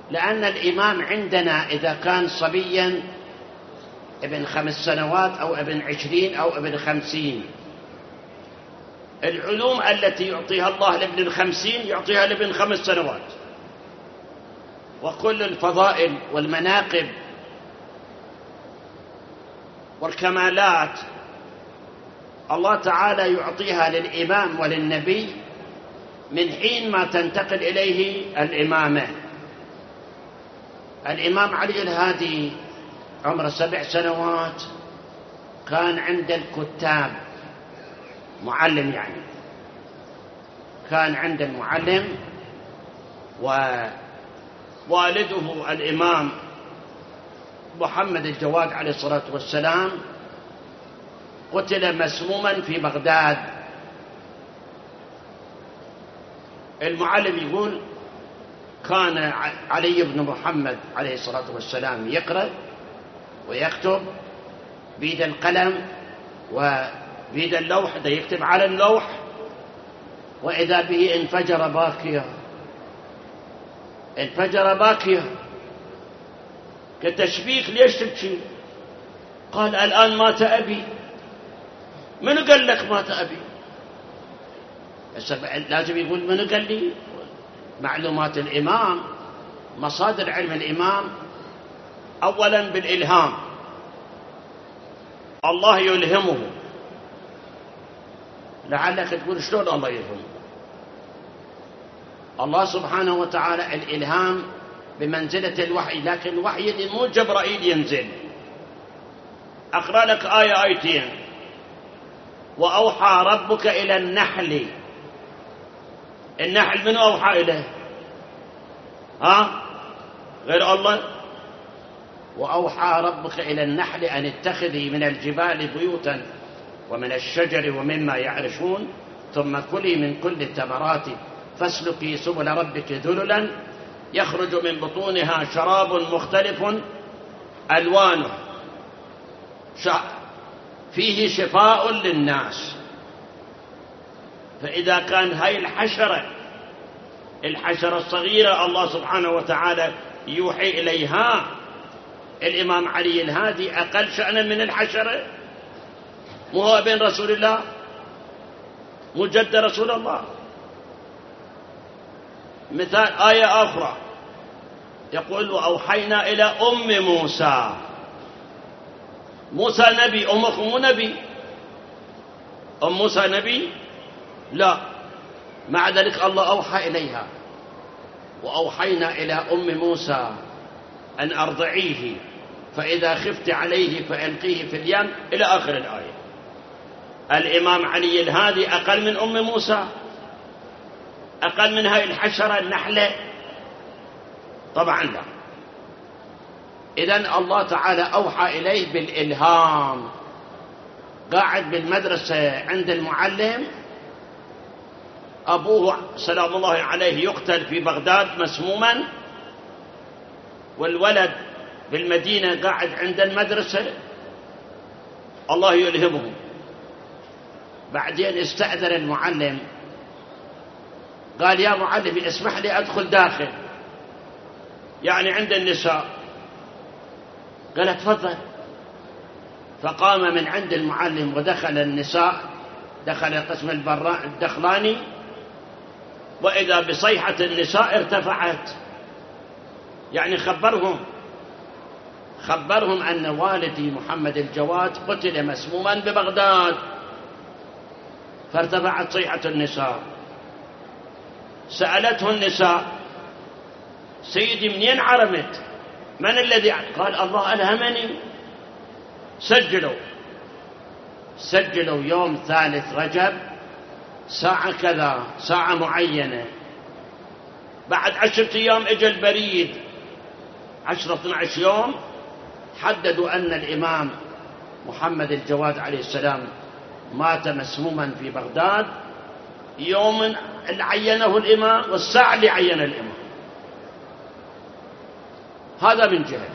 لأن الإمام عندنا إذا كان صبيا ابن 5 سنوات أو ابن 20 أو ابن 50، العلوم التي يعطيها الله لابن 50 يعطيها لابن 5 سنوات، وكل الفضائل والمناقب والكمالات الله تعالى يعطيها للإمام وللنبي من حين ما تنتقل إليه الإمامة. الإمام علي الهادي عمره 7 سنوات كان عند الكتاب معلم، يعني كان عند المعلم، ووالده الإمام محمد الجواد عليه الصلاة والسلام قتل مسموما في بغداد. المعلم يقول كان علي بن محمد عليه الصلاة والسلام يقرأ ويكتب بيد القلم وبيد اللوح، ده يكتب على اللوح، وإذا به انفجر باكيا، انفجر باكيا كتشبيك. ليش تبكي؟ قال الآن مات أبي. من قال لك مات أبي؟ لازم يقول من قال لي. معلومات الإمام، مصادر علم الإمام أولا بالإلهام، الله يلهمه. لعلك تقول شلون الله يلهمه؟ الله سبحانه وتعالى الإلهام بمنزلة الوحي، لكن الوحي مو جبرائيل ينزل. أقرأ لك آية آيتين. وأوحى ربك إلى النحل. النحل من أوحى إليه؟ غير الله. وأوحى ربك إلى النحل أن اتخذي من الجبال بيوتا ومن الشجر ومما يعرشون ثم كلي من كل الثمرات فاسلكي سبل ربك ذللا يخرج من بطونها شراب مختلف ألوانه فيه شفاء للناس. فإذا كان هاي الحشرة الصغيرة الله سبحانه وتعالى يوحي إليها، الإمام علي الهادي أقل شأنا من الحشرة، مو هو ابن رسول الله، مو جد رسول الله. مثال آية أخرى يقول وأوحينا إلى أم موسى. موسى نبي، أمك مو نبي. أم موسى نبي؟ لا. مع ذلك الله أوحى إليها. وأوحينا إلى أم موسى أن أرضعيه فإذا خفت عليه فألقيه في اليم إلى آخر الآية. الإمام علي الهادي أقل من أم موسى؟ أقل من هاي الحشرة النحلة؟ طبعا لا. إذن الله تعالى أوحى إليه بالإلهام. قاعد بالمدرسة عند المعلم، أبوه سلام الله عليه يقتل في بغداد مسموما، والولد بالمدينة قاعد عند المدرسة، الله يلهمه. بعدين استأذن المعلم، قال يا معلمي اسمح لي أدخل داخل، يعني عند النساء. قال تفضل. فقام من عند المعلم ودخل النساء، دخل قسم الدخلاني، وإذا بصيحة النساء ارتفعت، يعني خبرهم أن والدي محمد الجواد قتل مسموما ببغداد. فارتفعت صيحة النساء. سألته النساء سيدي منين عرفت؟ من الذي؟ قال الله ألهمني. سجلوا يوم 3 رجب ساعة كذا، ساعة معينة. بعد 10 أيام اجى البريد 10-12 يوم، حددوا أن الإمام محمد الجواد عليه السلام مات مسموما في بغداد يوم اللي عينه الإمام والساعة اللي عين الإمام. هذا من جهة.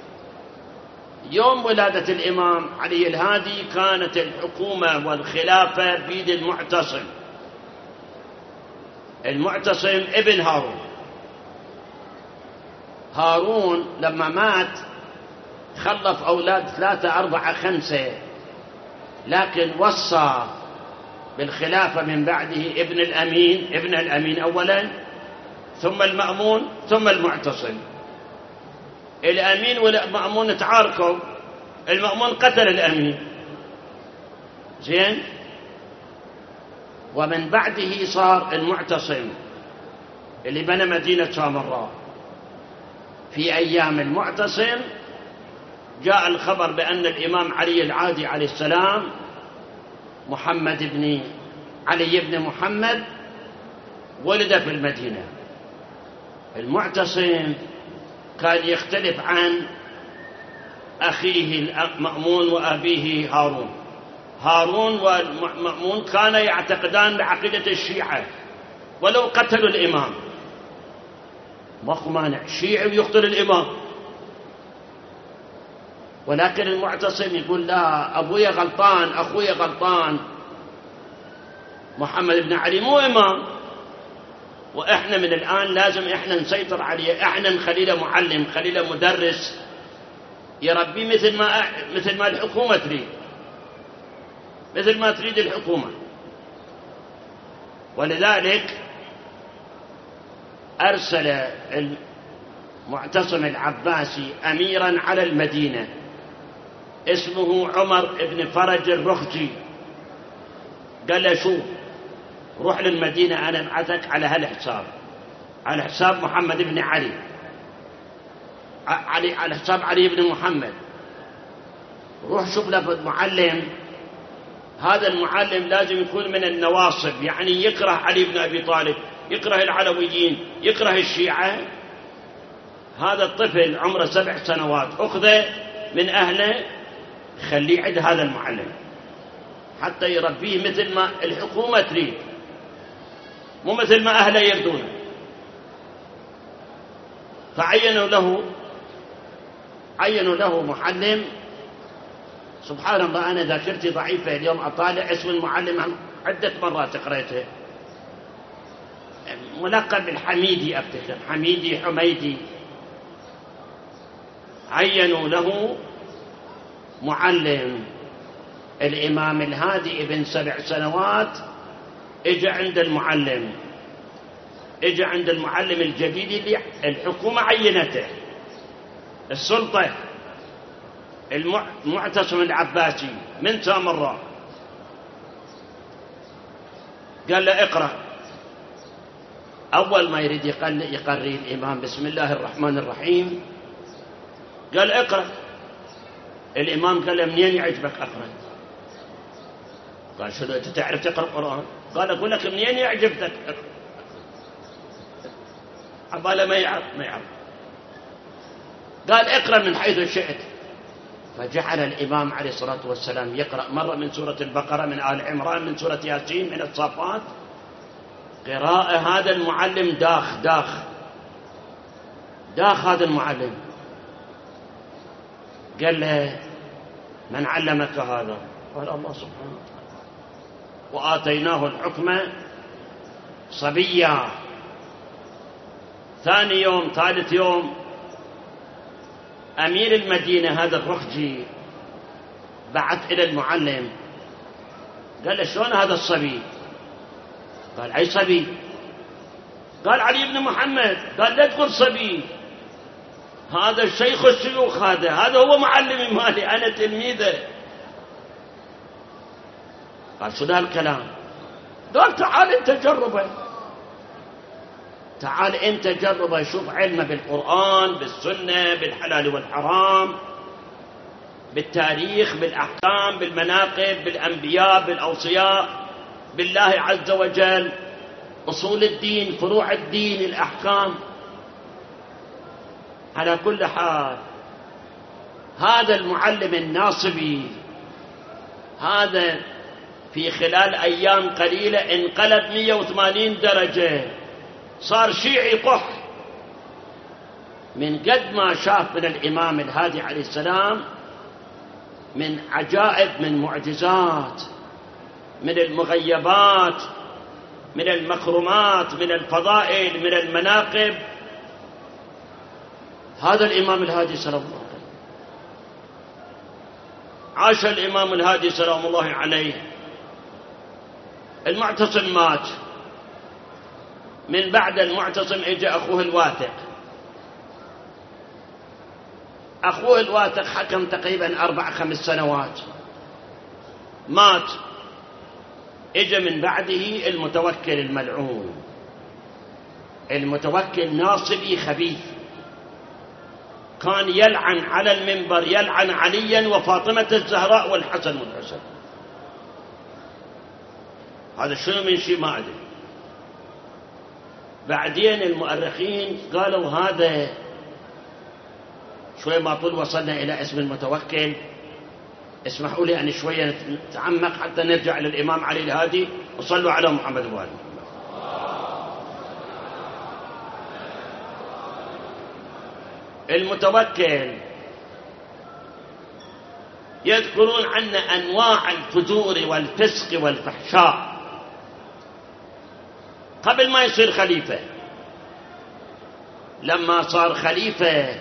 يوم ولادة الإمام علي الهادي كانت الحكومة والخلافة بيد المعتصم ابن هارون. هارون لما مات خلف أولاد 3 4 5، لكن وصى بالخلافة من بعده ابن الأمين أولا، ثم المأمون، ثم المعتصم. الأمين والمأمون تعاركوا، المأمون قتل الأمين، زين، ومن بعده صار المعتصم اللي بنى مدينة سامراء. في أيام المعتصم جاء الخبر بأن الإمام علي العادي عليه السلام، محمد بن علي بن محمد، ولد في المدينة. المعتصم كان يختلف عن أخيه المأمون وأبيه هارون. هارون والمأمون كانا يعتقدان بعقيدة الشيعة، ولو قتلوا الإمام ماكو مانع، شيعي يقتل الإمام. ولكن المعتصم يقول لا، أبويا غلطان، أخويا غلطان، محمد بن علي مو إمام، وإحنا من الآن لازم إحنا نسيطر عليه، إحنا نخليه معلم، خليه مدرس، يربي مثل ما الحكومة تريد، مثل ما تريد الحكومة. ولذلك أرسل المعتصم العباسي أميرا على المدينة اسمه عمر بن فرج الرخجي، قال له شوف، روح للمدينة، أنا أبعثك على هالحساب، على حساب محمد بن علي، على حساب علي بن محمد. روح شوف له معلم، هذا المعلم لازم يكون من النواصب، يعني يكره علي بن أبي طالب، يكره العلويين، يكره الشيعة. هذا الطفل عمره 7 سنوات أخذه من أهله، خليه عند هذا المعلم حتى يربيه مثل ما الحكومة تريد، مو مثل ما أهله يردونه. فعينوا له معلم. سبحان الله، أنا ذاكرتي ضعيفة، اليوم أطالع اسم المعلم عدة مرات قريته، ملقب بالحميدي، أفتكر حميدي. عينوا له معلم. الإمام الهادي ابن 7 سنوات اجى عند المعلم الجديد اللي الحكومة عينته، السلطة، المعتصم العباسي من سامراء. قال له اقرأ. أول ما يريد يقري الإمام بسم الله الرحمن الرحيم، قال اقرأ. الإمام قال له منين يعجبك أقرأ؟ قال شنو، أنت تعرف تقرأ القرآن؟ قال أقول لك منين يعجبك؟ عباله ما يعرف. قال اقرأ من حيث شئت. فجعل الإمام عليه الصلاة والسلام يقرأ مرة من سورة البقرة، من آل عمران، من سورة ياسين، من الصافات. قراءة هذا المعلم داخ هذا المعلم. قال له من علمك هذا؟ قال الله سبحانه وتعالى. وآتيناه الحكم صبيا. ثاني يوم، ثالث يوم، أمير المدينة هذا الرخجي بعث إلى المعلم، قال له شلون هذا الصبي؟ قال أي صبي؟ قال علي بن محمد. قال لا تقول صبي، هذا الشيخ الشيوخ، هذا هو معلمي مالي، أنا تلميذه. قال شو ذا الكلام؟ قال تعال أنت جربه، تعال أنت جربه، شوف علمه بالقرآن، بالسنة، بالحلال والحرام، بالتاريخ، بالأحكام، بالمناقب، بالأنبياء، بالأوصياء، بالله عز وجل، أصول الدين، فروع الدين، الأحكام. على كل حال هذا المعلم الناصبي هذا في خلال أيام قليلة انقلب 180 درجة، صار شيعي قح، من قد ما شاف من الإمام الهادي عليه السلام من عجائب، من معجزات، من المغيبات، من المكرمات، من الفضائل، من المناقب. هذا الإمام الهادي سلام الله عليه. عاش الإمام الهادي سلام الله عليه. المعتصم مات. من بعد المعتصم اجى أخوه الواثق. أخوه الواثق حكم تقريبا 4-5 سنوات، مات. اجى من بعده المتوكل الملعون. المتوكل ناصبي خبيث، كان يلعن على المنبر، يلعن عليا وفاطمة الزهراء والحسن والحسين. هذا شنو من شيء ما أدري. بعدين المؤرخين قالوا هذا شوي ما طول وصلنا إلى اسم المتوكل. اسمحوا لي أن شوية نتعمق حتى نرجع للإمام علي الهادي. وصلوا على محمد وآله. المتوكل يذكرون عنا أنواع الفجور والفسق والفحشاء قبل ما يصير خليفة. لما صار خليفة،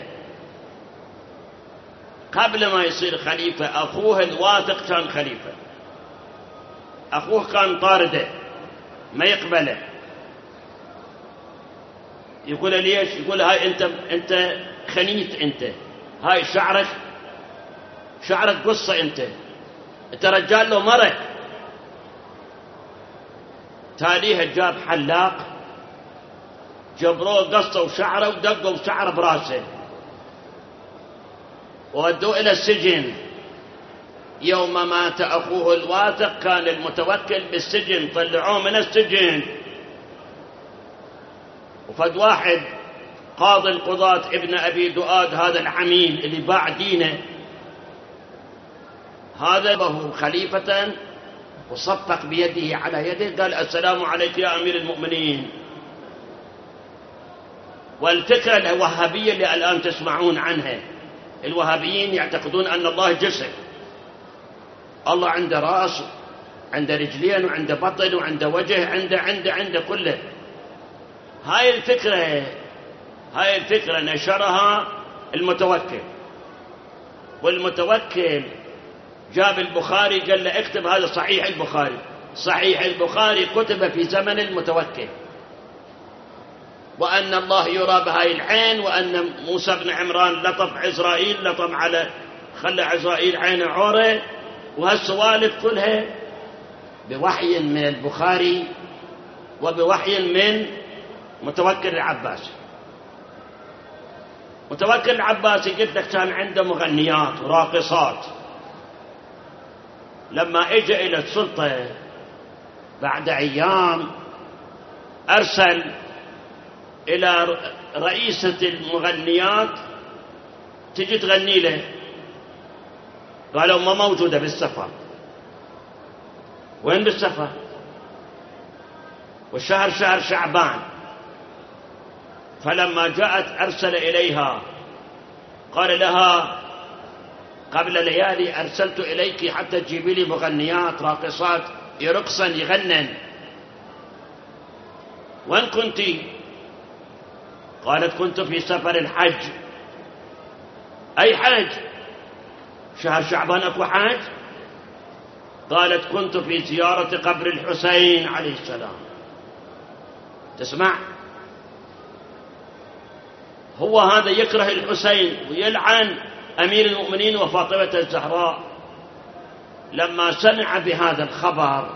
قبل ما يصير خليفة، أخوه الواثق كان خليفة. أخوه كان طارده، ما يقبله. يقول ليش؟ يقول هاي أنت خنيت، أنت هاي شعرك قصة، أنت رجال له مرك. تاليها جاب حلاق، جبروه قصوا شعره ودقوا شعره براسه وودوه إلى السجن. يوم مات أخوه الواثق كان المتوكل بالسجن، طلعوه من السجن. وفد واحد قاضي القضاة ابن أبي دؤاد، هذا العميل اللي باع دينه، هذا وهو خليفة وصفق بيده على يده، قال السلام عليك يا أمير المؤمنين. والفكرة الوهابية اللي الآن تسمعون عنها، الوهابيين يعتقدون أن الله جسد، الله عنده رأس، عنده رجلين، وعنده بطن، وعنده وجه، عنده كله. هاي الفكرة نشرها المتوكل. والمتوكل جاب البخاري قال له اكتب هذا صحيح البخاري. صحيح البخاري كتب في زمن المتوكل، وأن الله يرى بهاي العين، وأن موسى بن عمران لطف عزرائيل، لطم على خلى عزرائيل عينه عورة، وهالسوالف كلها بوحي من البخاري وبوحي من متوكل العباسي. متوكل العباسي قلت لك كان عنده مغنيات وراقصات. لما اجى إلى السلطة بعد أيام أرسل إلى رئيسة المغنيات تجي تغني له. قالوا ما موجودة بالسفر. وين بالسفر؟ والشهر شهر شعبان. فلما جاءت أرسل إليها، قال لها قبل ليالي أرسلت إليك حتى تجيبي لي مغنيات راقصات يرقصن يغنن. وين كنت؟ قالت كنت في سفر الحج. أي حج؟ شهر شعبان أكو حج؟ قالت كنت في زيارة قبر الحسين عليه السلام. تسمع؟ هو هذا يكره الحسين ويلعن أمير المؤمنين وفاطمة الزهراء. لما سمع بهذا الخبر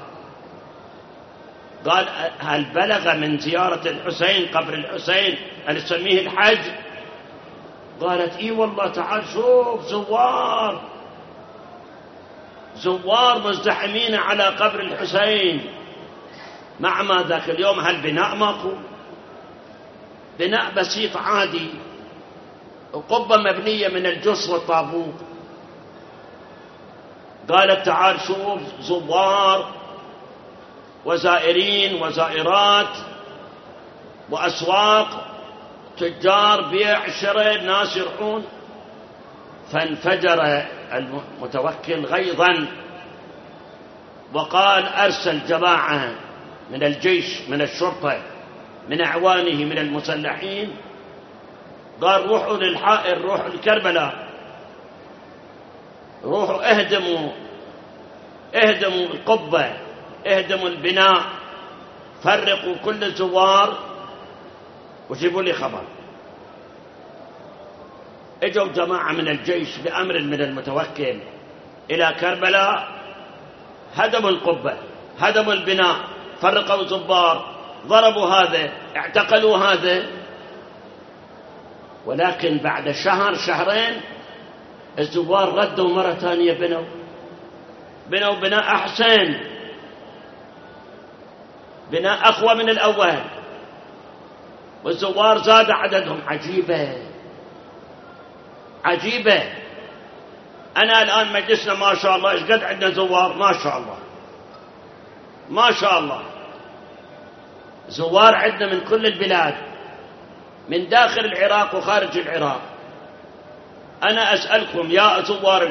قال هل بلغ من زيارة الحسين قبر الحسين أن نسميه الحج؟ قالت إي والله، تعال شوف زوار مزدحمين على قبر الحسين. مع ما ذاك اليوم هالبناء ماكو، بناء بسيط عادي، وقبة مبنية من الجص والطابوق. قالت تعال شوف زوار وزائرين وزائرات وأسواق، تجار بيع شراء، ناس يروحون. فانفجر المتوكل غيظا وقال أرسل جماعة من الجيش، من الشرطة، من أعوانه، من المسلحين، قال روحوا للحائر، روحوا لكربلاء، روحوا اهدموا القبة، اهدموا البناء، فرقوا كل الزوار وجيبوا لي خبر. اجوا جماعة من الجيش بأمر من المتوكل إلى كربلاء، هدموا القبة، هدموا البناء، فرقوا الزبار، ضربوا هذا، اعتقلوا هذا. ولكن بعد شهر شهرين الزوار ردوا مرة ثانية، بنوا بناء أحسن، بناء أقوى من الأول، والزوار زاد عددهم. عجيبة. أنا الآن مجلسنا ما شاء الله إيش قد عندنا زوار، ما شاء الله زوار عندنا من كل البلاد، من داخل العراق وخارج العراق. أنا أسألكم يا زوار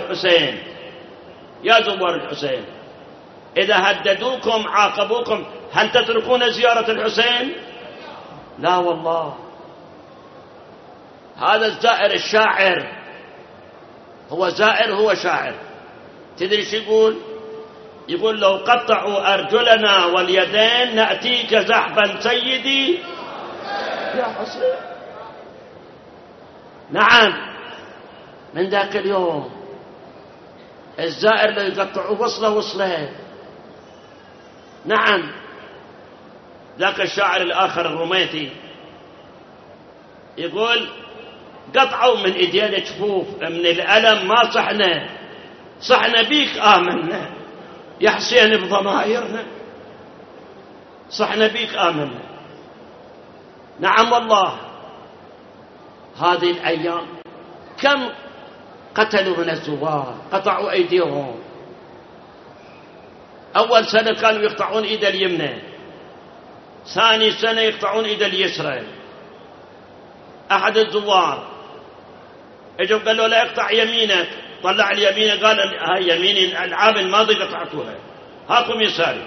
الحسين، إذا هددوكم عاقبوكم هل تتركون زيارة الحسين؟ لا والله. هذا الزائر الشاعر، هو زائر هو شاعر. تدري شو يقول لو قطعوا أرجلنا واليدين نأتيك زحفا سيدي يا حسين. نعم، من ذاك اليوم الزائر لو يقطعوا وصله. نعم، ذاك الشاعر الآخر الروميتي يقول قطعوا من ايدينا جفوف، من الألم ما صحنا بيك آمنا يا حسين بضمائرنا، صحنا بيك آمنا. نعم والله. هذه الأيام كم قتلوا من الزوار، قطعوا أيديهم. أول سنة كانوا يقطعون إيد اليمنى، ثاني سنة يقطعون إيد اليسرى. أحد الزوار اجوا قالوا لا اقطع يمينك، طلع اليمين قال هاي يميني العام الماضي قطعتوها، هاكم يساري.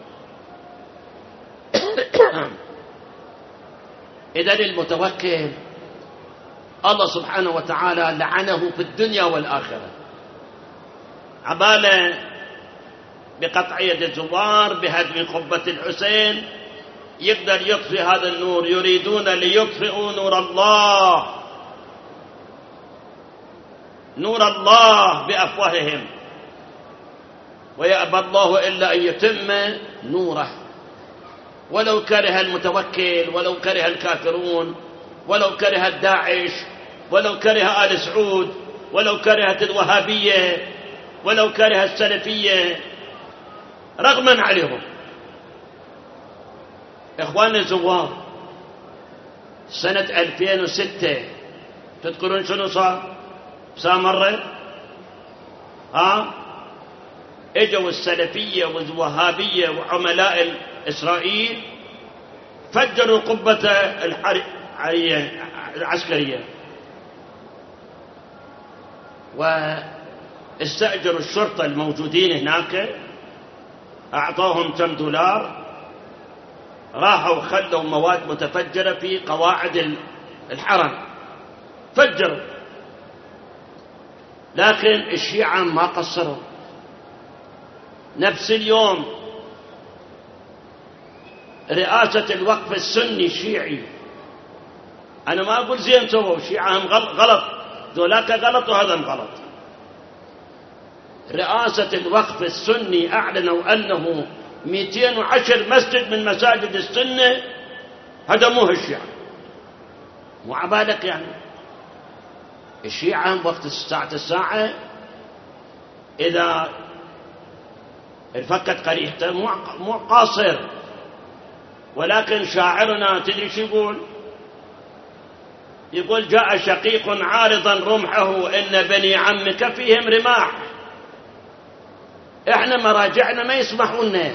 إذن المتوكل الله سبحانه وتعالى لعنه في الدنيا والآخرة، عبالة بقطع يد الزوار، بهدم قبة الحسين يقدر يطفي هذا النور. يريدون ليطفئوا نور الله بأفواههم ويأبى الله إلا أن يتم نوره، ولو كره المتوكل، ولو كره الكافرون، ولو كره الداعش، ولو كره آل سعود، ولو كرهت الوهابية، ولو كره السلفية، رغما عليهم. إخواننا الزوار، سنة 2006 تذكرون شنو صار؟ مرة اجوا السلفية والوهابية وعملاء إسرائيل فجروا قبة العسكرية، واستأجروا الشرطة الموجودين هناك، أعطاهم كم دولار، راحوا خلوا مواد متفجرة في قواعد الحرم، فجروا. لكن الشيعة ما قصروا. نفس اليوم رئاسة الوقف السني الشيعي، أنا ما أقول زين سووا، الشيعة هم غلط، ذولاك غلط وهذا غلط. رئاسة الوقف السني أعلنوا أنه 210 مسجد من مساجد السنة هدموه الشيعة. وعبالك يعني الشيعة وقت الساعة إذا انفكت قريحته مو قاصر. ولكن شاعرنا تدري شو يقول جاء شقيق عارضا رمحه إن بني عمك فيهم رماح. احنا مراجعنا ما يسمحونا،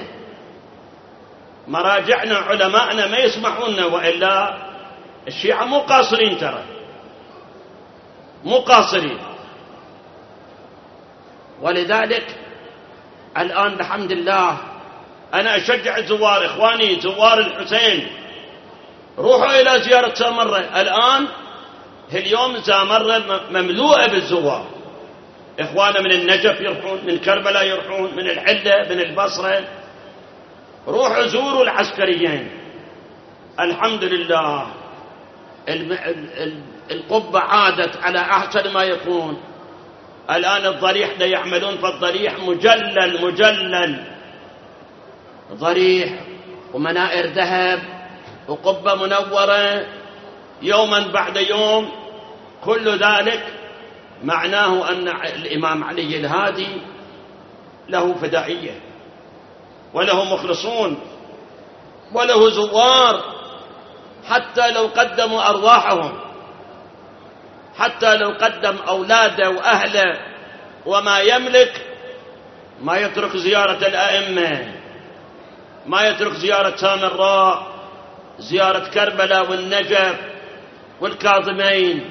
مراجعنا علماءنا ما يسمحونا، وإلا الشيعة مو قاصرين، ترى مو قاصرين. ولذلك الآن بحمد الله أنا أشجع الزوار، إخواني زوار الحسين، روحوا إلى زيارة سامرة. الآن اليوم زامرة مملوءة بالزوار، إخوانا من النجف يروحون، من كربلاء يروحون، من الحلة، من البصرة. روحوا زوروا العسكريين. الحمد لله القبة عادت على أحسن ما يكون. الآن الضريح دا يعملون في الضريح مجلل ضريح ومنائر ذهب وقبة منورة يوما بعد يوم. كل ذلك معناه أن الإمام علي الهادي له فدائية وله مخلصون وله زوار، حتى لو قدموا أرواحهم، حتى لو قدم أولاده وأهله وما يملك، ما يترك زيارة الأئمة، ما يترك زيارة سامراء، زيارة كربلاء والنجف والكاظمين.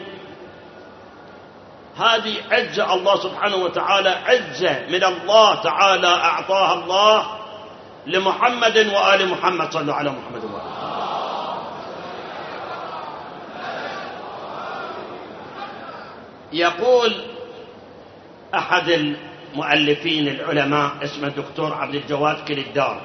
هذه عزة الله سبحانه وتعالى، عزة من الله تعالى أعطاها الله لمحمد وآل محمد. صلوا على محمد وآله. يقول أحد المؤلفين العلماء اسمه الدكتور عبد الجواد كليدار،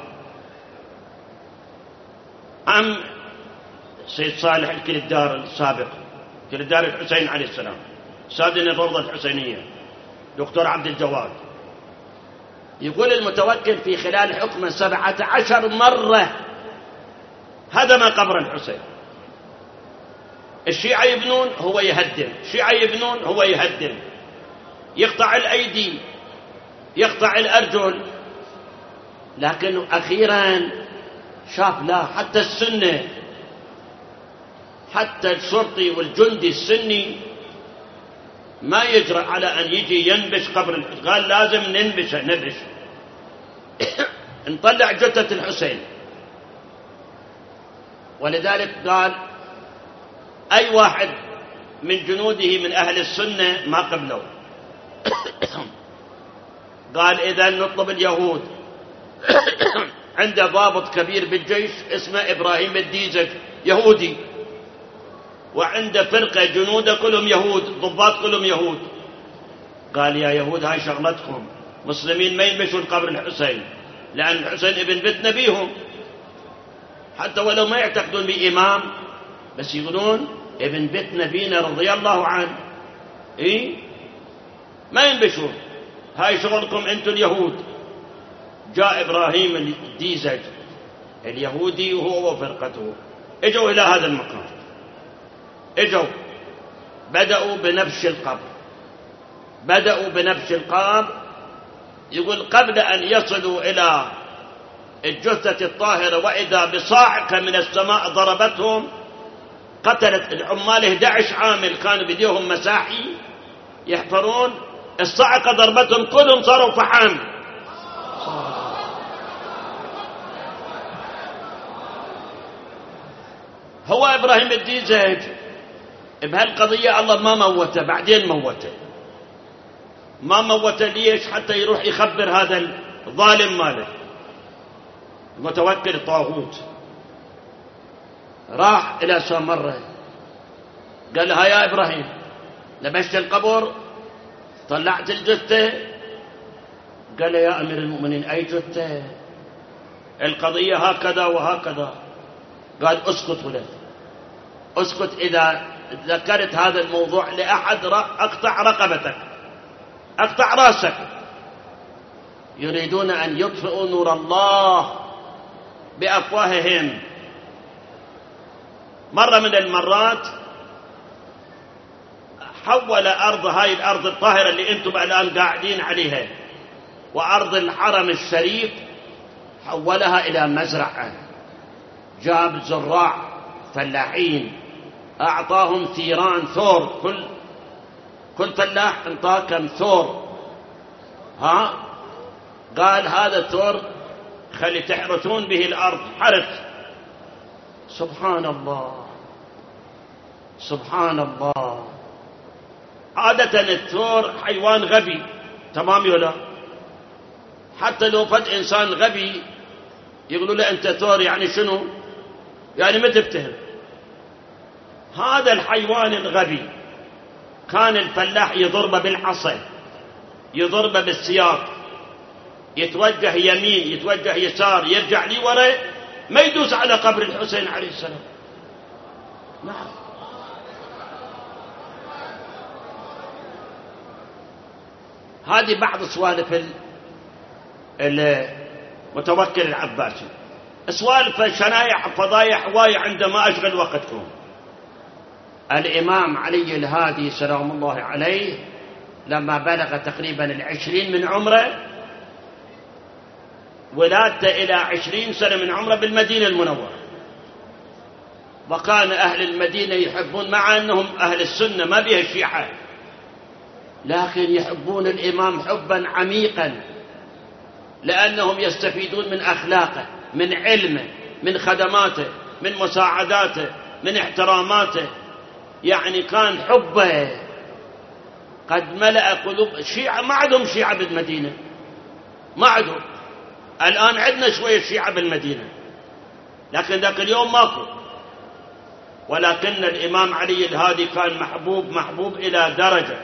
عم سيد صالح الكليدار السابق، كليدار الحسين عليه السلام، سادن الروضة الحسينية، دكتور عبد الجواد، يقول المتوكل في خلال حكمه 17 مرة هدم قبر الحسين. الشيعة يبنون هو يهدم، الشيعة يبنون هو يهدم، يقطع الأيدي، يقطع الأرجل. لكن أخيرا شاف لا، حتى السنة، حتى الشرطي والجندي السني ما يجرأ على أن يجي ينبش قبر الحسين. قال لازم ننبش نطلع جثة الحسين. ولذلك قال أي واحد من جنوده من أهل السنة ما قبلوا. قال إذا نطلب اليهود. عنده ضابط كبير بالجيش اسمه إبراهيم الديزج، يهودي، وعنده فرقة جنوده كلهم يهود، ضباط كلهم يهود. قال يا يهود هاي شغلتكم، مسلمين ما ينبشون قبر الحسين، لأن الحسين ابن بيت نبيهم، حتى ولو ما يعتقدون بإمام بس يقولون ابن بيت نبينا رضي الله عنه. ما ينبشون، هاي شغلكم أنتم اليهود. جاء إبراهيم الديزج اليهودي وهو وفرقته، اجوا إلى هذا المكان، اجوا بدأوا بنبش القبر، بدأوا بنبش القبر. يقول قبل أن يصلوا إلى الجثة الطاهرة وإذا بصاعقة من السماء ضربتهم، قتلت العمال 11 عامل كانوا بديهم مساحي يحفرون، الصاعقة ضربتهم كلهم صاروا فحام. هو إبراهيم الديزج بهالقضية الله ما موته، بعدين موته. ما موته ليش؟ حتى يروح يخبر هذا الظالم ماله المتوكل الطاغوت. راح إلى سامرة قال لها يا إبراهيم لبشت القبر، طلعت الجثة. قال يا أمير المؤمنين أي جثة؟ القضية هكذا وهكذا. قال اسكت ولد، اسكت، إذا ذكرت هذا الموضوع لأحد أقطع رقبتك، أقطع راسك. يريدون أن يطفئوا نور الله بأفواههم. مرة من المرات حول أرض، هاي الأرض الطاهرة اللي أنتم الآن قاعدين عليها وأرض الحرم الشريف، حولها إلى مزرعة. جاب زراع فلاحين أعطاهم ثيران ثور، كل فلاح انطاه كم ثور. قال هذا الثور خلي تحرثون به الأرض حرث. سبحان الله سبحان الله. عادة الثور حيوان غبي، تمام ولا؟ حتى لو فد إنسان غبي يقولوا له أنت ثور، يعني شنو؟ يعني ما تفتهم. هذا الحيوان الغبي كان الفلاح يضربه بالعصا، يضربه بالسياط، يتوجه يمين يتوجه يسار يرجع لي ورا، ما يدوس على قبر الحسين عليه السلام. نعم. هذه بعض سوالف المتوكل العباسي. سوالف شنايع فضايح هواية عندما أشغل وقتكم. الإمام علي الهادي سلام الله عليه لما بلغ تقريبا 20 من عمره، ولادته إلى 20 سنة من عمره بالمدينة المنورة، وكان أهل المدينة يحبون، مع أنهم أهل السنة ما بها الشيعة، لكن يحبون الإمام حبا عميقا، لأنهم يستفيدون من أخلاقه، من علمه، من خدماته، من مساعداته، من احتراماته. يعني كان حبه قد ملأ قلوب الشيعة. ما عندهم شيعة بالمدينة، ما عندهم. الآن عندنا شوية شيعة بالمدينة، لكن ذاك اليوم ماكو. ولكن الإمام علي الهادي كان محبوب إلى درجة.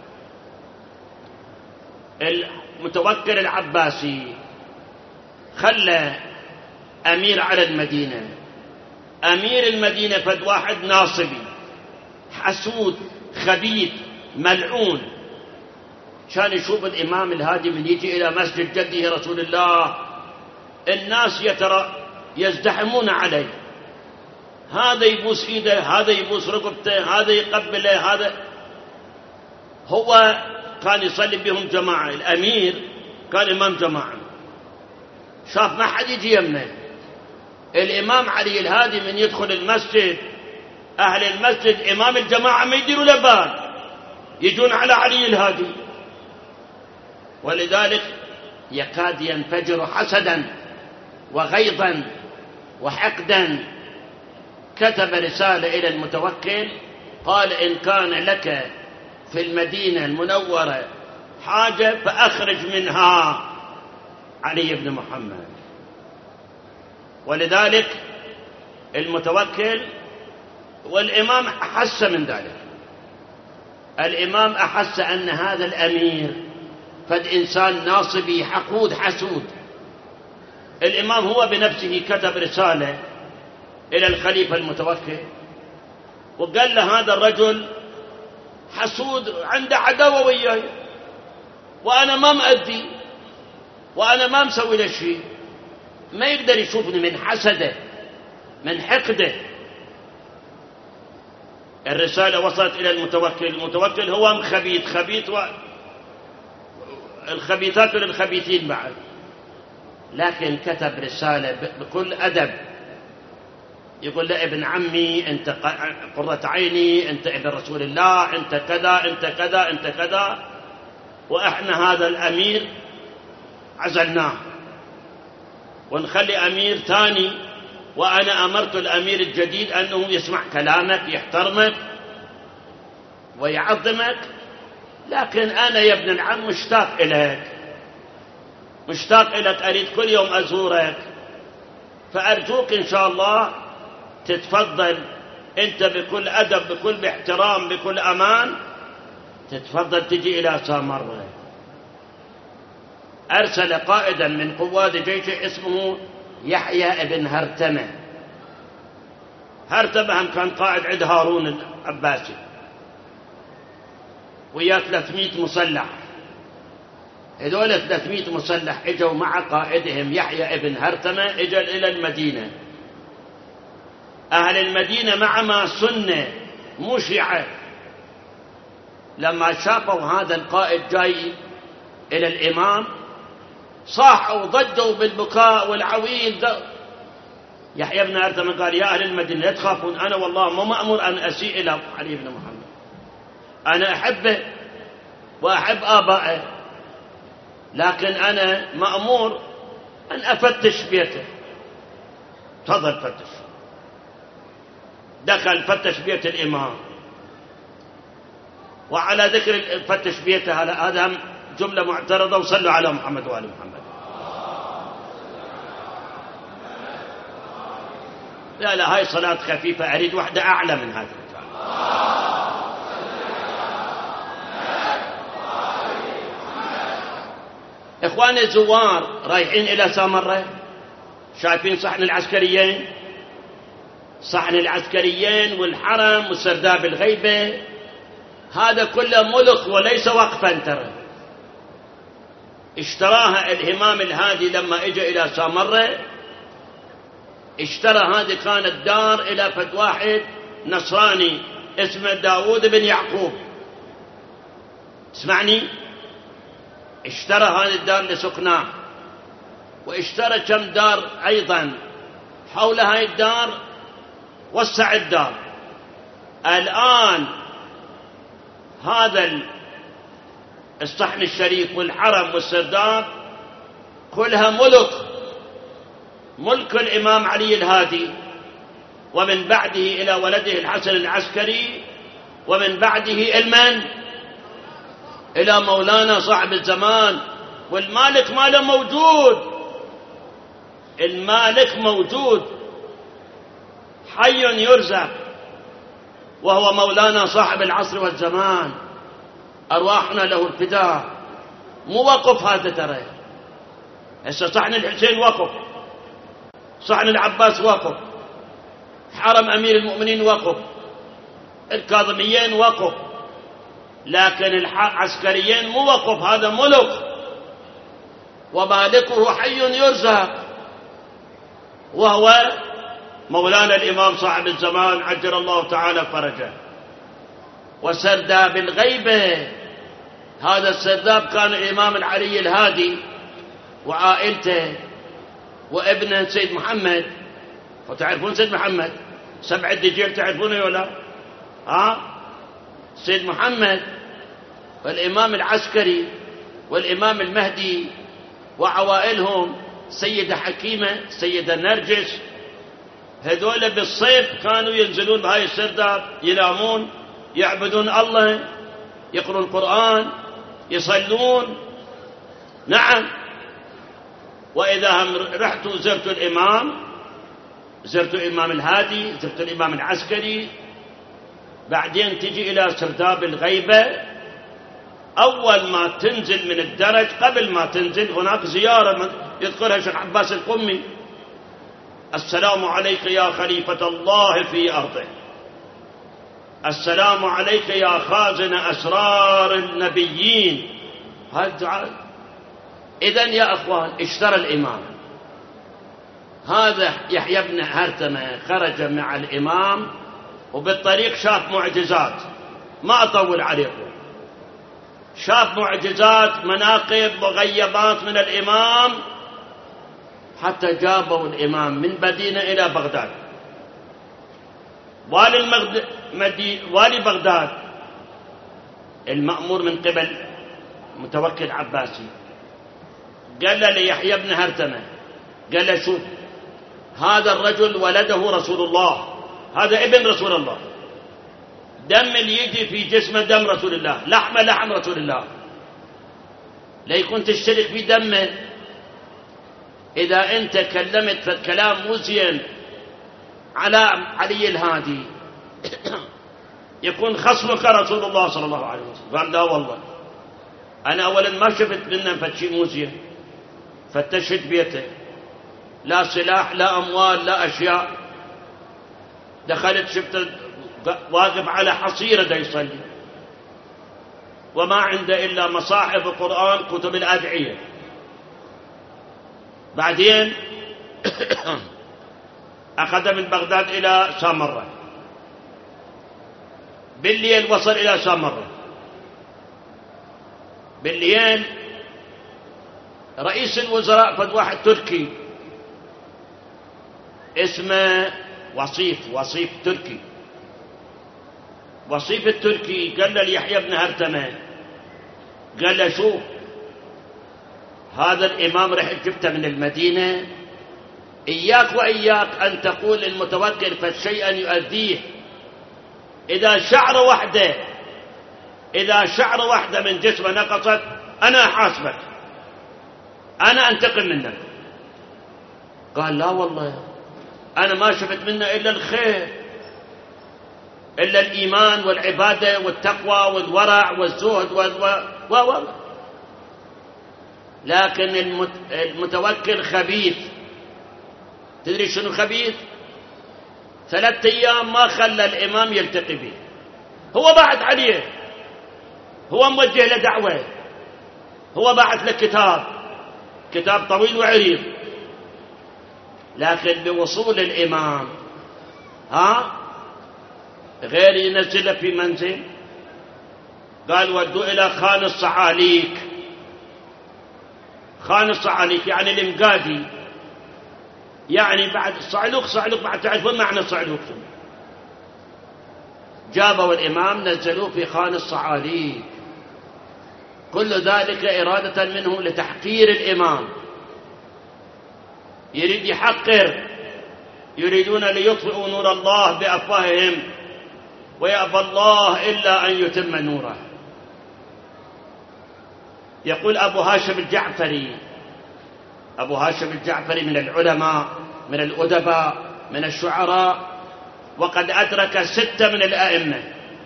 المتوكل العباسي خلى أمير على المدينة. أمير المدينة فد واحد ناصبي حسود خبيث ملعون، كان يشوف الإمام الهادي من يجي إلى مسجد جده رسول الله الناس يزدحمون عليه، هذا يبوس إيده، هذا يبوس ركبته، هذا يقبله، هذا. هو كان يصلي بهم جماعة، الأمير كان إمام جماعة، شاف ما حد يجي يمنه. الإمام علي الهادي من يدخل المسجد أهل المسجد إمام الجماعة ما يديروا له بال، يجون على علي الهادي، ولذلك يكاد ينفجر حسدا وغيظا وحقدا. كتب رسالة إلى المتوكل قال: إن كان لك في المدينة المنورة حاجة فأخرج منها علي بن محمد. ولذلك المتوكل والإمام أحس من ذلك. الإمام أحس أن هذا الأمير فد إنسان ناصبي حقود حسود. الإمام هو بنفسه كتب رسالة إلى الخليفة المتوكل وقال له: هذا الرجل حسود، عنده عداوة وياي، وأنا ما مأدي، وأنا ما مسوي له شيء، ما يقدر يشوفني من حسده من حقده. الرسالة وصلت إلى المتوكل. المتوكل هو خبيث الخبيثات للخبيثين بعد، لكن كتب رسالة بكل أدب يقول له: ابن عمي، أنت قرة عيني، أنت ابن رسول الله، أنت كذا أنت كذا أنت كذا، وإحنا هذا الأمير عزلناه ونخلي أمير ثاني، وأنا أمرت الأمير الجديد أنه يسمع كلامك، يحترمك ويعظمك، لكن أنا يا ابن العم مشتاق إليك، مشتاق إليك، أريد كل يوم أزورك، فأرجوك إن شاء الله تتفضل أنت بكل أدب، بكل احترام، بكل أمان، تتفضل تجي إلى سامرة. أرسل قائدا من قواد جيشه اسمه يحيى بن هرتمة. هرتمة كان قائد عند هارون العباسي، ويا 300 مسلح. هذول 300 مسلح اجوا مع قائدهم يحيى بن هرتمة، اجوا إلى المدينة. أهل المدينة معما سنة مو شيعة، لما شافوا هذا القائد جاي إلى الإمام صاحوا ضجوا بالبكاء والعويل. يحيى بن هرتمة قال: يا أهل المدينة لا تخافون، أنا والله ما مأمور أن أسيء إلى علي بن محمد، أنا أحبه وأحب آبائه، لكن أنا مأمور أن أفتش بيته. تفضل فتش. دخل فتش بيت الإمام. وعلى ذكر فتش بيته هذا جملة معترضة، وصلوا على محمد وآل محمد. لا هاي صلاة خفيفة، أريد واحدة أعلى من هذا. إخواني الزوار رايحين إلى سامرة، شايفين صحن العسكريين، صحن العسكريين والحرم والسرداب الغيبة، هذا كله ملك وليس وقفا. ترى اشتراها الإمام الهادي لما اجى إلى سامرة، اشترى هذه كانت دار إلى فد واحد نصراني اسمه داود بن يعقوب، اسمعني، اشترى هذه الدار لسكناه، واشترى كم دار أيضا حول هاي الدار، وسع الدار. الآن هذا الصحن الشريف والحرم والسرداب كلها ملك الإمام علي الهادي، ومن بعده إلى ولده الحسن العسكري، ومن بعده المن إلى مولانا صاحب الزمان. والمالك ماله موجود، المالك موجود حي يرزق، وهو مولانا صاحب العصر والزمان، أرواحنا له الفداء. مو وقف هذا ترى، هسه صحن الحسين وقف، صحن العباس وقف، حرم أمير المؤمنين وقف، الكاظميين وقف، لكن العسكريين مو وقف، هذا ملك، ومالكه حي يرزق، وهو مولانا الإمام صاحب الزمان عجل الله تعالى فرجه. وسرداب الغيبة، هذا السرداب كان الإمام العلي الهادي وعائلته وابنه سيد محمد. وتعرفون سيد محمد 7 الدجيل، تعرفونه ولا؟ سيد محمد والإمام العسكري والإمام المهدي وعوائلهم، سيدة حكيمة، سيدة نرجس، هذول بالصيف كانوا ينزلون بهاي السرداب، ينامون، يعبدون الله، يقرؤون القرآن، يصلون. نعم. وإذا هم رحتوا زرتوا الإمام، زرتوا الإمام الهادي، زرتوا الإمام العسكري، بعدين تجي إلى سرداب الغيبة. أول ما تنزل من الدرج، قبل ما تنزل هناك زيارة يذكرها شيخ عباس القمي: السلام عليك يا خليفة الله في أرضه، السلام عليك يا خازن أسرار النبيين. هذا الدعاء. إذن يا أخوان، اشترى الإمام هذا يحيى بن هرتمة، خرج مع الإمام، وبالطريق شاف معجزات، ما أطول عليكم، شاف معجزات، مناقب وغيبات من الإمام، حتى جابوا الإمام من مدينة إلى بغداد. والي بغداد المأمور من قبل متوكل عباسي قال له ليحيى بن هرتمة، قال له: شوف، هذا الرجل ولده رسول الله، هذا ابن رسول الله، دم اللي يجي في جسمه دم رسول الله، لحمه لحم رسول الله، لا يكون تشترك في دمه. إذا أنت كلمت فالكلام مو زين على علي الهادي يكون خصمك رسول الله صلى الله عليه وسلم. قال: لا والله، أنا أولا ما شفت منه فشي مو زين، فتشت بيته، لا سلاح لا أموال لا أشياء، دخلت شفت واقف على حصيرة دا يصلي، وما عنده إلا مصاحف القرآن، كتب الأدعية. بعدين أخذ من بغداد إلى سامرة، بالليل وصل إلى سامرة، بالليل رئيس الوزراء فد واحد تركي اسمه وصيف تركي، وصيف التركي قال له ليحيى بن هرتمة، قال له: شوف، هذا الإمام رحت جبته من المدينة، إياك وإياك أن تقول للمتوكل فشيئا يؤذيه، إذا شعر واحدة من جسمه نقصت أنا أحاسبك، أنا أنتقم منك. قال: لا والله، أنا ما شفت منه إلا الخير، إلا الإيمان والعبادة والتقوى والورع والزهد لكن المتوكل خبيث. تدري شنو خبيث؟ 3 أيام ما خلى الإمام يلتقي به، هو باعث عليه، هو موجه له دعوة، هو باعث له كتاب طويل وعريض، لكن بوصول الإمام غير ينزله في منزل، قال ودوا إلى خان الصعاليك. خان الصعاليك يعني المقادي، يعني بعد الصعلوك. صعلوك بعد تعرفون معنى الصعلوك. جابوا الإمام نزلوه في خان الصعاليك، كل ذلك إرادة منه لتحقير الإمام، يريد يحقر، يريدون ليطفئوا نور الله بأفواههم ويأبى الله إلا أن يتم نوره. يقول أبو هاشم الجعفري، أبو هاشم الجعفري من العلماء، من الأدباء، من الشعراء، وقد أدرك 6 من الأئمة،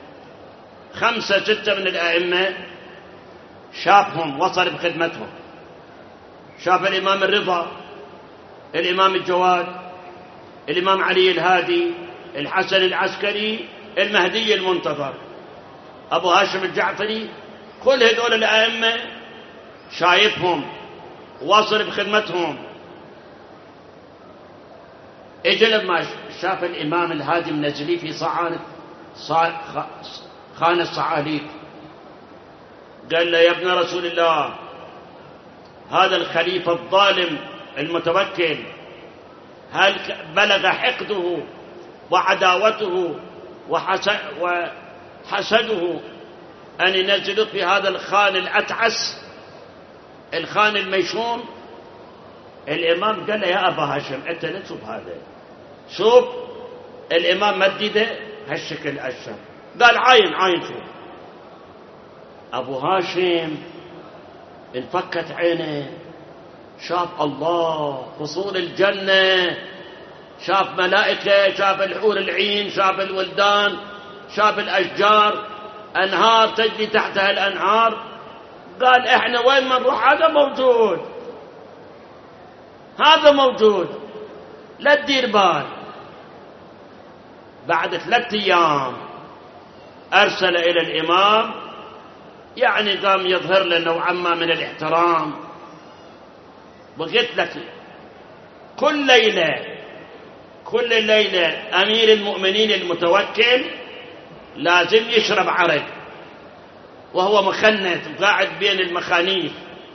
5 6 من الأئمة شافهم، وصل بخدمتهم. شاف الإمام الرضا، الإمام الجواد، الإمام علي الهادي، الحسن العسكري، المهدي المنتظر. أبو هاشم الجعفري كل هذول الأئمة شايفهم، واصل بخدمتهم. اجى لما شاف الإمام الهادي منزليه في خان الصعاليك، قال له يا ابن رسول الله، هذا الخليفة الظالم المتوكل هل بلغ حقده وعداوته وحسده أن ينزلوك في هذا الخان الأتعس، الخان الميشوم؟ الإمام قال له يا أبا هاشم أنت لا تشوف هذا، شوف الإمام مدده هالشكل أشر. قال عاين شوف. أبو هاشم انفكت عينه، شاف الله، فصول الجنة، شاف ملائكة، شاف الحور العين، شاف الولدان، شاف الأشجار، أنهار تجري تحتها الأنهار. قال إحنا وين ما نروح هذا موجود، هذا موجود، لا تدير بال. بعد 3 أيام أرسل إلى الإمام، يعني قام يظهر له نوعا ما من الاحترام. وقلت لك كل ليلة أمير المؤمنين المتوكل لازم يشرب عرق وهو مخنث وقاعد بين المخانيف.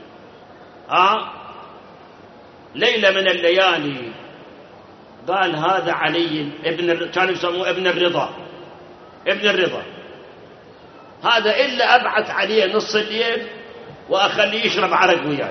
ليلة من الليالي قال هذا علي كانوا يسموه ابن الرضا، هذا إلا أبعث عليه نص الليل وأخليه يشرب عرق وياي.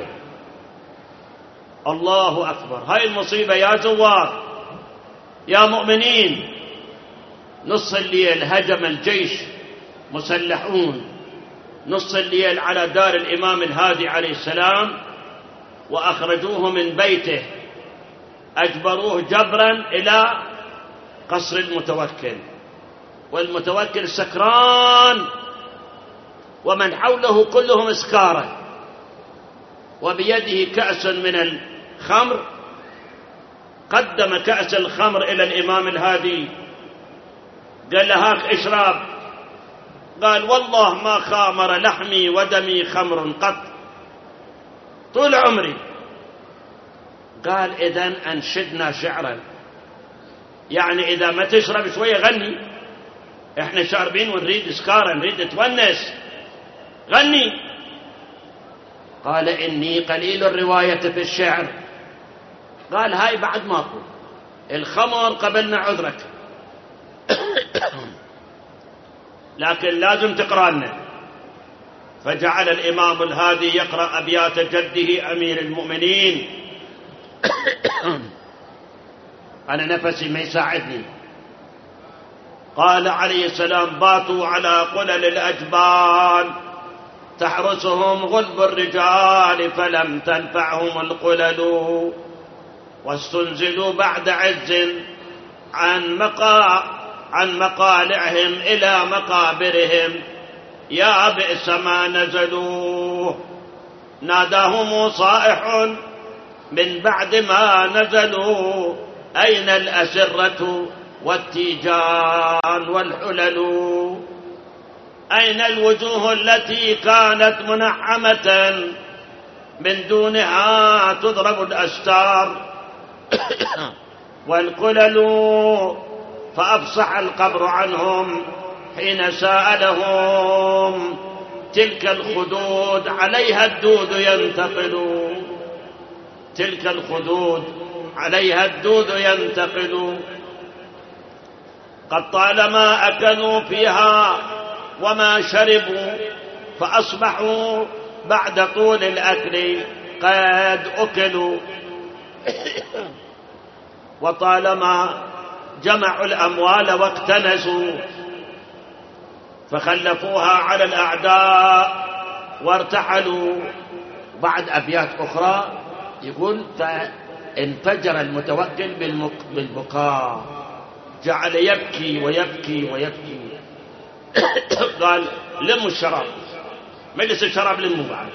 الله أكبر، هاي المصيبة يا زوار يا مؤمنين. نص الليل هجم الجيش مسلحون، نص الليل على دار الإمام الهادي عليه السلام، وأخرجوه من بيته، أجبروه جبرا إلى قصر المتوكل، والمتوكل سكران ومن حوله كلهم سكارى، وبيده كأس من الخمر. قدم كأس الخمر إلى الإمام الهادي، قال له هاك اشرب. قال والله ما خامر لحمي ودمي خمر قط طول عمري. قال إذن أنشدنا شعرا، يعني إذا ما تشرب شوية غني، إحنا شاربين ونريد سكارا، نريد نتونس، غني. قال إني قليل الرواية في الشعر. قال هاي بعد ماكو، الخمر قبلنا عذرك لكن لازم تقرأ لنا. فجعل الإمام الهادي يقرأ أبيات جده أمير المؤمنين. أنا نفسي ما يساعدني. قال عليه السلام باتوا على قلل الأجبال تحرسهم غلب الرجال فلم تنفعهم القلل، واستنزلوا بعد عز عن مقالعهم إلى مقابرهم، يا بئس ما نزلوه. ناداهم صائح من بعد ما نزلوا أين الأسرة والتيجان والحلل؟ أين الوجوه التي كانت منعمة من دونها تضرب الأستار والقلل؟ فأفصح القبر عنهم حين سألهم تلك الخدود عليها الدود ينتقل، تلك الخدود عليها الدود ينتقل. قد طالما أكلوا فيها وما شربوا فأصبحوا بعد طول الأكل قد أكلوا. وطالما جمعوا الأموال واكتنزوا فخلفوها على الأعداء وارتحلوا. بعد أبيات أخرى يقول فانفجر المتوكل بالبكاء، جعل يبكي ويبكي ويبكي. قال لموا الشراب، مجلس الشراب لموا بعد.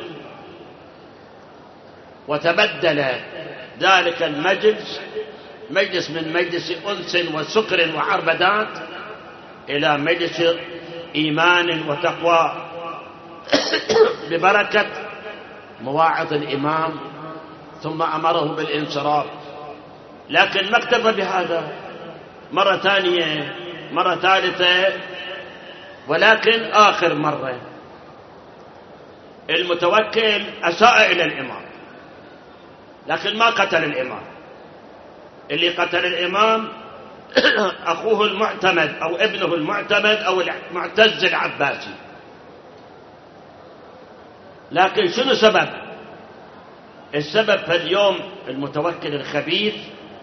وتبدل ذلك المجلس مجلس من مجلس أنس وسكر وعربدات إلى مجلس إيمان وتقوى ببركة مواعظ الإمام، ثم أمره بالانصراف. لكن ما اكتفى بهذا، مرة ثانية مرة ثالثة، ولكن آخر مرة المتوكل أساء إلى الإمام، لكن ما قتل الإمام. اللي قتل الإمام أخوه المعتمد أو ابنه المعتمد أو المعتز العباسي. لكن شنو سبب؟ السبب في اليوم المتوكل الخبيث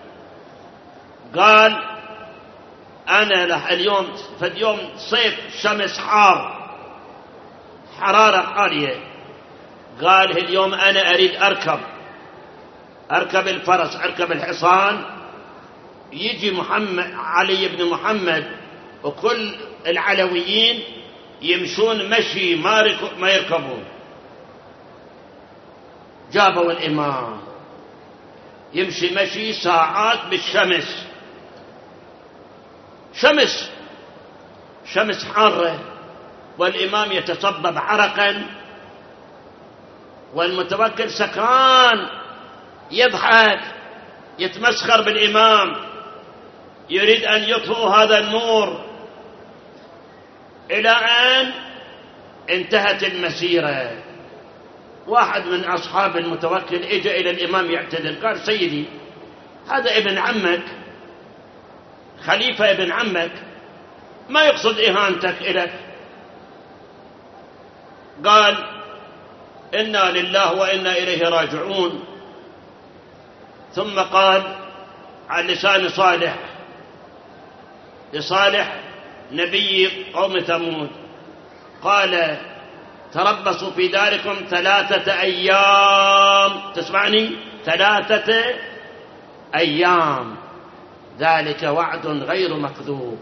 قال أنا اليوم في اليوم صيف شمس حار حرارة عالية، قال اليوم أنا أريد أركب الفرس أركب الحصان، يجي محمد علي بن محمد وكل العلويين يمشون مشي ما يركبون. جابوا الإمام يمشي مشي ساعات بالشمس، شمس حارة، والإمام يتصبب عرقا، والمتوكل سكران يضحك يتمسخر بالإمام، يريد أن يطفئ هذا النور. إلى أن انتهت المسيرة. واحد من أصحاب المتوكل اجى إلى الإمام يعتذر، قال سيدي هذا ابن عمك، خليفة ابن عمك، ما يقصد إهانتك إليك. قال إنا لله وإنا إليه راجعون. ثم قال على لسان لصالح نبي قوم ثمود، قال تربصوا في داركم 3 أيام، تسمعني؟ 3 أيام، ذلك وعد غير مكذوب.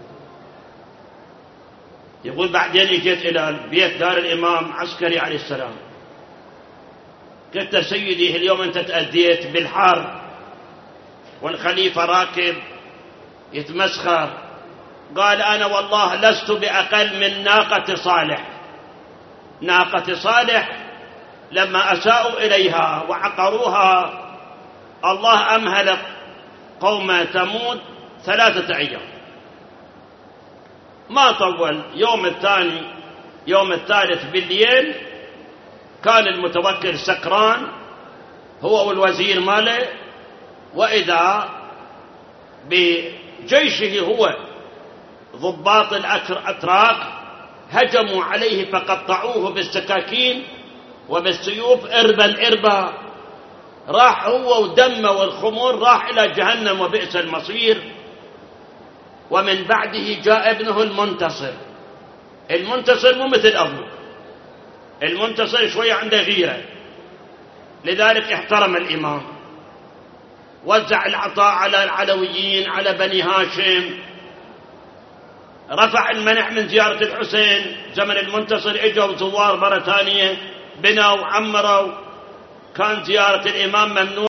يقول بعدين اجيت إلى البيت دار الإمام عسكري عليه السلام، قلت سيدي اليوم أنت تأذيت بالحر والخليفة راكب يتمسخر. قال أنا والله لست بأقل من ناقة صالح لما أساءوا إليها وعقروها الله أمهل قوم ثمود 3 أيام. ما طول، يوم الثالث بالليل كان المتوكل سكران هو والوزير ماله، وإذا بجيشه هو ضباط الأتراك هجموا عليه فقطعوه بالسكاكين وبالسيوف إربا. راح هو ودمه والخمور راح إلى جهنم وبئس المصير. ومن بعده جاء ابنه المنتصر مو مثل أبوه، المنتصر شوية عنده غيرة، لذلك احترم الإمام، وزع العطاء على العلويين على بني هاشم، رفع المنع من زيارة الحسين. زمن المنتصر اجوا زوار مرة ثانية، بنوا وعمروا كان زيارة الإمام ممنوع